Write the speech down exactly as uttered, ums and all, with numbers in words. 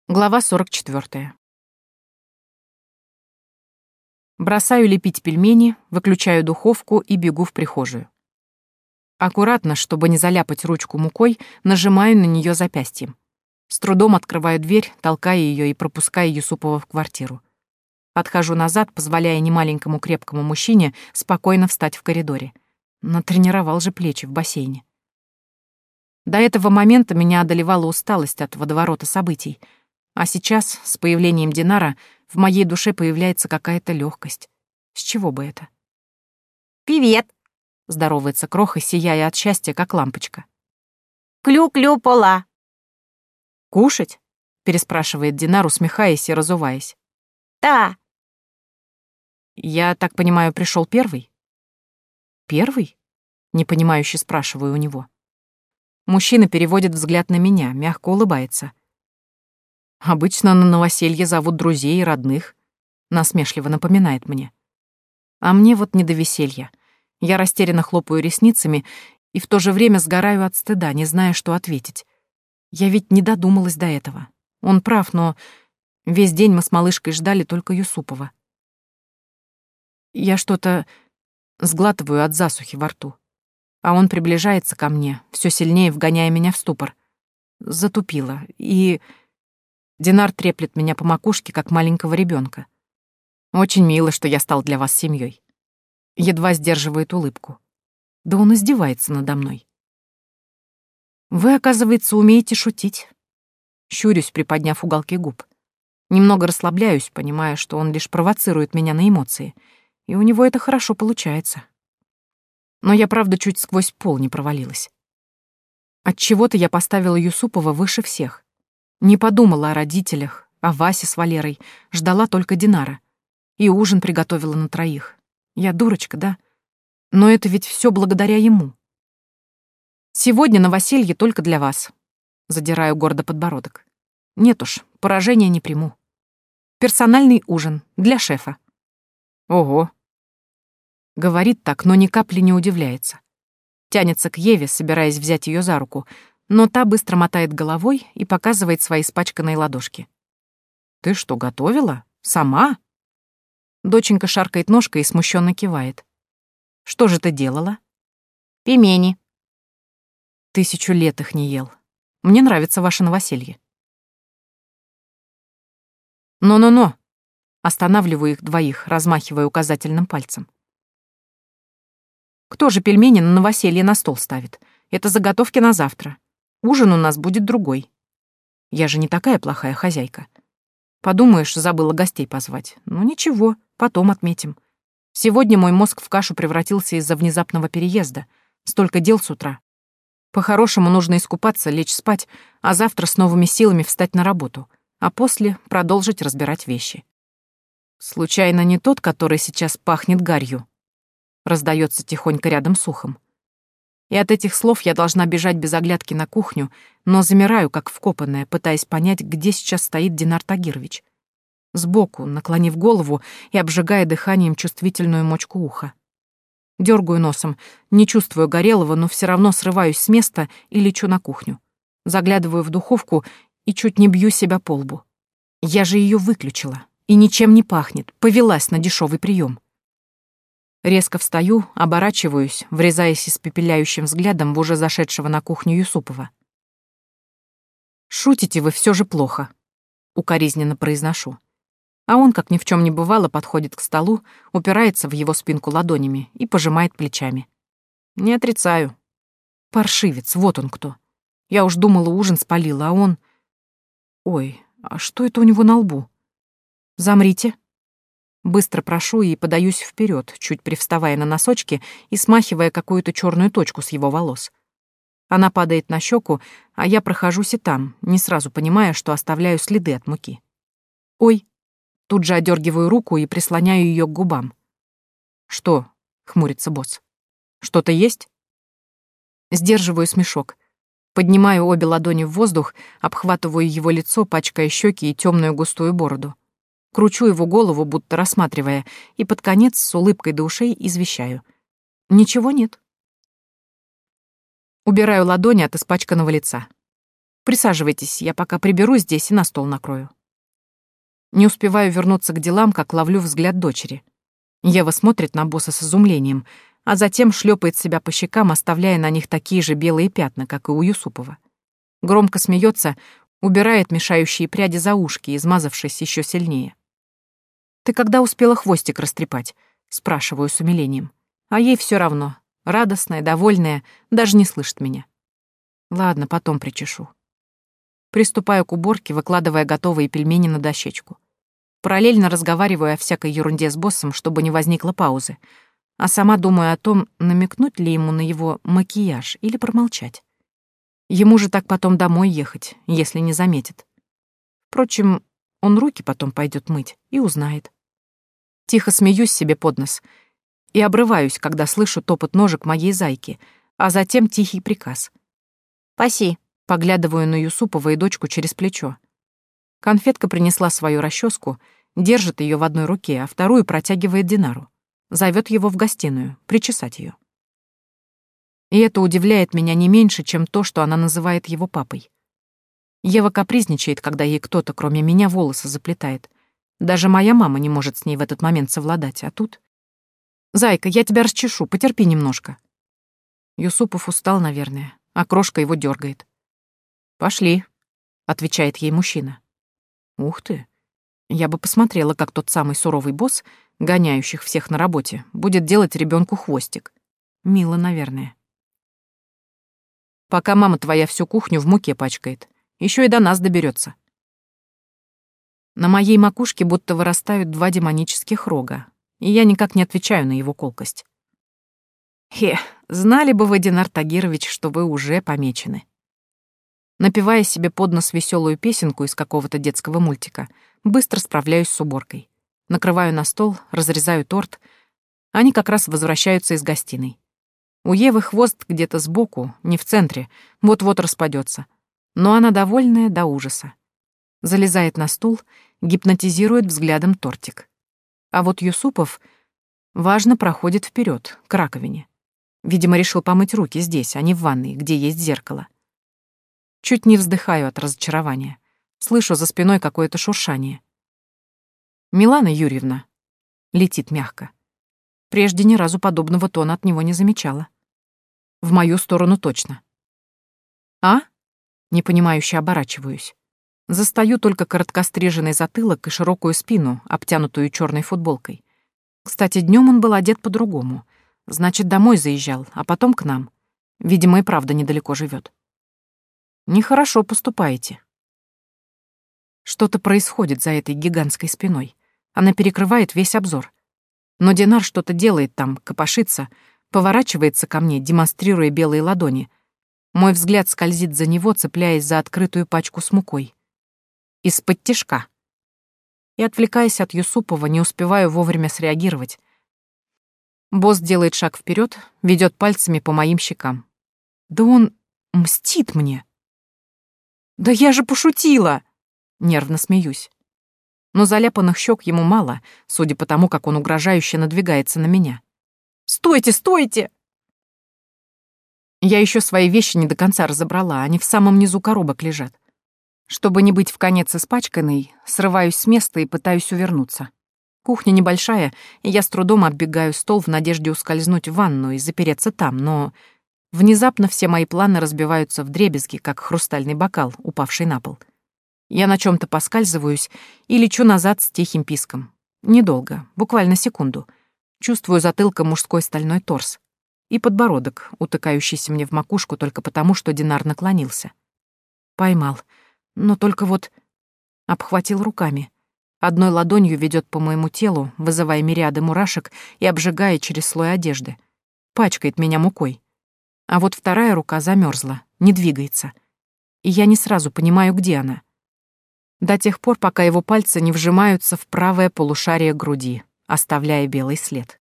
Глава сорок четвёртая. Бросаю лепить пельмени, выключаю духовку и бегу в прихожую. Аккуратно, чтобы не заляпать ручку мукой, нажимаю на неё запястьем. С трудом открываю дверь, толкая её и пропуская Юсупова в квартиру. Отхожу назад, позволяя немаленькому крепкому мужчине спокойно встать в коридоре. Натренировал же плечи в бассейне. До этого момента меня одолевала усталость от водоворота событий. А сейчас, с появлением Динара, в моей душе появляется какая-то легкость. С чего бы это? «Привет!» — здоровается Кроха, сияя от счастья, как лампочка. «Клю-клю, пола!» «Кушать?» — переспрашивает Динар, усмехаясь и разуваясь. «Да!» «Я так понимаю, пришел первый?» «Первый?» — непонимающе спрашиваю у него. Мужчина переводит взгляд на меня, мягко улыбается. «Обычно на новоселье зовут друзей и родных», — насмешливо напоминает мне. А мне вот не до веселья. Я растерянно хлопаю ресницами и в то же время сгораю от стыда, не зная, что ответить. Я ведь не додумалась до этого. Он прав, но весь день мы с малышкой ждали только Юсупова. Я что-то сглатываю от засухи во рту, а он приближается ко мне, все сильнее вгоняя меня в ступор. Затупила, и... Динар треплет меня по макушке, как маленького ребенка. Очень мило, что я стал для вас семьей. Едва сдерживает улыбку. Да он издевается надо мной. Вы, оказывается, умеете шутить. Щурюсь, приподняв уголки губ. Немного расслабляюсь, понимая, что он лишь провоцирует меня на эмоции, и у него это хорошо получается. Но я, правда, чуть сквозь пол не провалилась. Отчего-то я поставила Юсупова выше всех. Не подумала о родителях, о Васе с Валерой, ждала только Динара. И ужин приготовила на троих. Я дурочка, да? Но это ведь все благодаря ему. Сегодня новоселье только для вас. Задираю гордо подбородок. Нет уж, поражения не приму. Персональный ужин для шефа. Ого. Говорит так, но ни капли не удивляется. Тянется к Еве, собираясь взять ее за руку, но та быстро мотает головой и показывает свои испачканные ладошки. «Ты что, готовила? Сама?» Доченька шаркает ножкой и смущенно кивает. «Что же ты делала?» «Пельмени». «Тысячу лет их не ел. Мне нравится ваше новоселье». «Но-но-но!» Останавливаю их двоих, размахивая указательным пальцем. «Кто же пельмени на новоселье на стол ставит? Это заготовки на завтра. Ужин у нас будет другой. Я же не такая плохая хозяйка. Подумаешь, забыла гостей позвать. Ну ничего, потом отметим. Сегодня мой мозг в кашу превратился из-за внезапного переезда. Столько дел с утра. По-хорошему нужно искупаться, лечь спать, а завтра с новыми силами встать на работу, а после продолжить разбирать вещи. Случайно не тот, который сейчас пахнет гарью? Раздается тихонько рядом с ухом. И от этих слов я должна бежать без оглядки на кухню, но замираю, как вкопанная, пытаясь понять, где сейчас стоит Динар Тагирович. Сбоку, наклонив голову и обжигая дыханием чувствительную мочку уха. Дёргаю носом, не чувствую горелого, но все равно срываюсь с места и лечу на кухню. Заглядываю в духовку и чуть не бью себя по лбу. Я же ее выключила, и ничем не пахнет, повелась на дешевый прием. Резко встаю, оборачиваюсь, врезаясь испепеляющим взглядом в уже зашедшего на кухню Юсупова. «Шутите вы все же плохо», — укоризненно произношу. А он, как ни в чем не бывало, подходит к столу, упирается в его спинку ладонями и пожимает плечами. Не отрицаю. Паршивец, вот он кто. Я уж думала, ужин спалила, а он... Ой, а что это у него на лбу? Замрите. Быстро прошу и подаюсь вперед, чуть привставая на носочки и смахивая какую-то черную точку с его волос. Она падает на щеку, а я прохожусь и там, не сразу понимая, что оставляю следы от муки. Ой, тут же одергиваю руку и прислоняю ее к губам. Что? Хмурится босс. Что-то есть? Сдерживаю смешок. Поднимаю обе ладони в воздух, обхватываю его лицо, пачкая щеки и темную густую бороду. Кручу его голову, будто рассматривая, и под конец с улыбкой до ушей извещаю. Ничего нет. Убираю ладони от испачканного лица. Присаживайтесь, я пока приберу здесь и на стол накрою. Не успеваю вернуться к делам, как ловлю взгляд дочери. Ева смотрит на босса с изумлением, а затем шлепает себя по щекам, оставляя на них такие же белые пятна, как и у Юсупова. Громко смеется, убирает мешающие пряди за ушки, измазавшись еще сильнее. «Ты когда успела хвостик растрепать?» — спрашиваю с умилением. А ей все равно. Радостная, довольная, даже не слышит меня. Ладно, потом причешу. Приступаю к уборке, выкладывая готовые пельмени на дощечку. Параллельно разговариваю о всякой ерунде с боссом, чтобы не возникло паузы, а сама думаю о том, намекнуть ли ему на его макияж или промолчать. Ему же так потом домой ехать, если не заметит. Впрочем, он руки потом пойдет мыть и узнает. Тихо смеюсь себе под нос и обрываюсь, когда слышу топот ножек моей зайки, а затем тихий приказ. Паси. Поглядываю на Юсупова и дочку через плечо. Конфетка принесла свою расческу, держит ее в одной руке, а вторую протягивает Динару. Зовет его в гостиную, причесать ее. И это удивляет меня не меньше, чем то, что она называет его папой. Ева капризничает, когда ей кто-то, кроме меня, волосы заплетает. Даже моя мама не может с ней в этот момент совладать, а тут... «Зайка, я тебя расчешу, потерпи немножко». Юсупов устал, наверное, а крошка его дергает. «Пошли», — отвечает ей мужчина. Ух ты. Я бы посмотрела, как тот самый суровый босс, гоняющих всех на работе, будет делать ребенку хвостик. Мило, наверное. Пока мама твоя всю кухню в муке пачкает, еще и до нас доберется. На моей макушке будто вырастают два демонических рога, и я никак не отвечаю на его колкость. Хе, знали бы вы, Динар Тагирович, что вы уже помечены. Напевая себе под нос веселую песенку из какого-то детского мультика, быстро справляюсь с уборкой. Накрываю на стол, разрезаю торт. Они как раз возвращаются из гостиной. У Евы хвост где-то сбоку, не в центре, вот-вот распадется. Но она довольная до ужаса. Залезает на стул, гипнотизирует взглядом тортик. А вот Юсупов важно проходит вперед, к раковине. Видимо, решил помыть руки здесь, а не в ванной, где есть зеркало. Чуть не вздыхаю от разочарования. Слышу за спиной какое-то шуршание. «Милана Юрьевна», — летит мягко. Прежде ни разу подобного тона от него не замечала. В мою сторону точно. «А?» — непонимающе оборачиваюсь. Застаю только короткостриженный затылок и широкую спину, обтянутую черной футболкой. Кстати, днем он был одет по-другому. Значит, домой заезжал, а потом к нам. Видимо, и правда недалеко живет. Нехорошо поступаете. Что-то происходит за этой гигантской спиной. Она перекрывает весь обзор. Но Динар что-то делает там, копошится, поворачивается ко мне, демонстрируя белые ладони. Мой взгляд скользит за него, цепляясь за открытую пачку с мукой. Из-под тишка. И, отвлекаясь от Юсупова, не успеваю вовремя среагировать. Босс делает шаг вперед, ведет пальцами по моим щекам. Да он мстит мне. «Да я же пошутила!» Нервно смеюсь. Но заляпанных щек ему мало, судя по тому, как он угрожающе надвигается на меня. «Стойте, стойте!» Я еще свои вещи не до конца разобрала, они в самом низу коробок лежат. Чтобы не быть вконец испачканной, срываюсь с места и пытаюсь увернуться. Кухня небольшая, и я с трудом оббегаю стол в надежде ускользнуть в ванну и запереться там, но... Внезапно все мои планы разбиваются вдребезги, как хрустальный бокал, упавший на пол. Я на чем то поскальзываюсь и лечу назад с тихим писком. Недолго, буквально секунду. Чувствую затылком мужской стальной торс и подбородок, утыкающийся мне в макушку только потому, что Динар наклонился. Поймал, но только вот обхватил руками. Одной ладонью ведет по моему телу, вызывая мириады мурашек и обжигая через слой одежды. Пачкает меня мукой. А вот вторая рука замерзла, не двигается. И я не сразу понимаю, где она. До тех пор, пока его пальцы не вжимаются в правое полушарие груди, оставляя белый след.